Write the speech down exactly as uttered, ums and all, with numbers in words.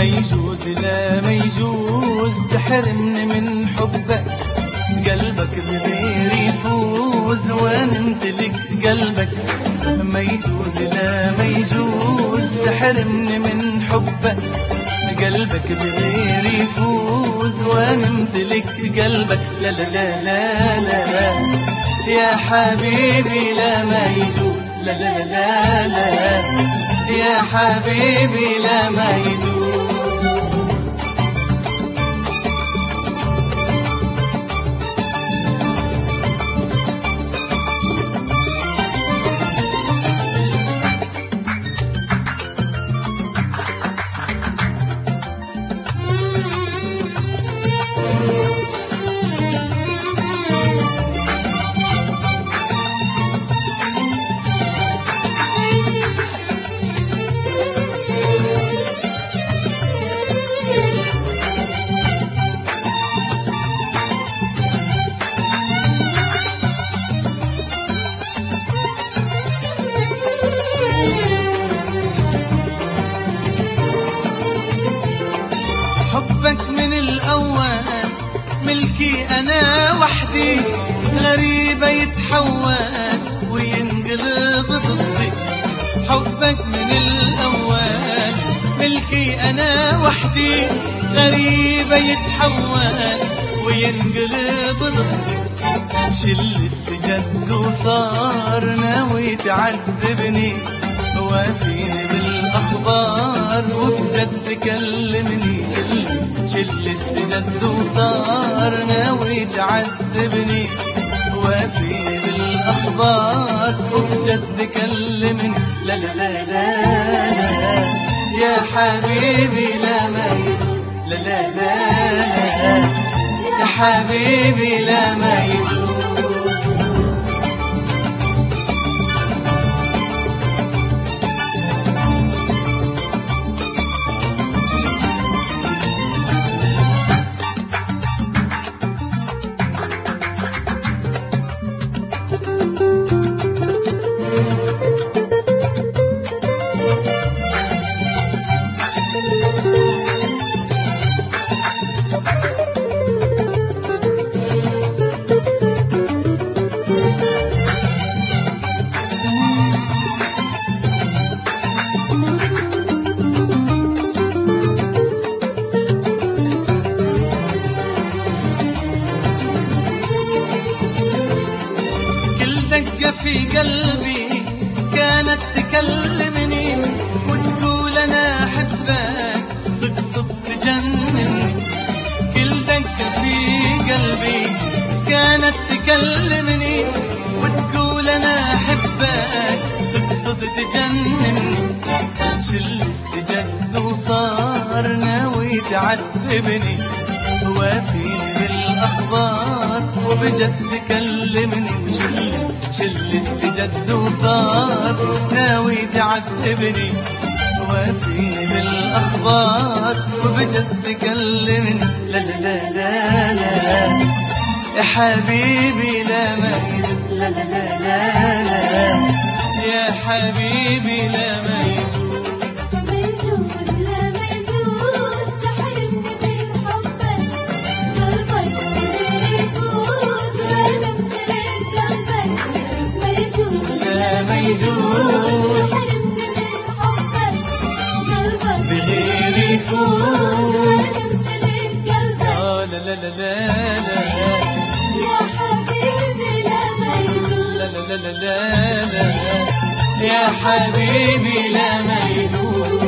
يجوز لا ما يجوز تحرمني من حبك، قلبك بغير يفوز وانا امتلك قلبك. ما يجوز لا ما يجوز تحرمني من حبك، قلبك بغير يفوز وانا امتلك قلبك. لا لا لا لا لا يا حبيبي لا ما يجوز، لا لا لا لا يا حبيبي لا ما يجوز. حبك من الأول ملكي أنا وحدي، غريبة يتحول وينقلب ضدي. حبك من الأول ملكي أنا وحدي، غريبة يتحول وينقلب ضدي. شل استجد وصار ناوي تعذبني، وافيني بالأخبار وبجد كلمني. شل شل استجد وصار ناوي تعذبني، وافيني بالأخبار وبجد كلمني. لا لا لا لا لا يا حبيبي لا ما يجوز، لا لا لا لا يا حبيبي لا ما يجوز. في قلبي كانت تكلمني وتقول أنا أحبك، تقصد تجنني. كل دقة في قلبي كانت تكلمني وتقول أنا أحبك، تقصد تجنني. شل استجد وصار ناوي تعذبني، وافيني بالأخبار وبجد كلمني. شل شل استجد وصار ناوي تعذبني، وافيني بالأخبار وبجد كلمني. لا لا لا لا لا يا حبيبي لا ما يجوز، لا لا لا لا لا يا حبيبي لا ما يجوز. يجوز بغير يفوز. آه لا لا لا لا لا يا حبيبي لا ما يجوز، لا لا لا لا لا يا حبيبي لا ما يجوز.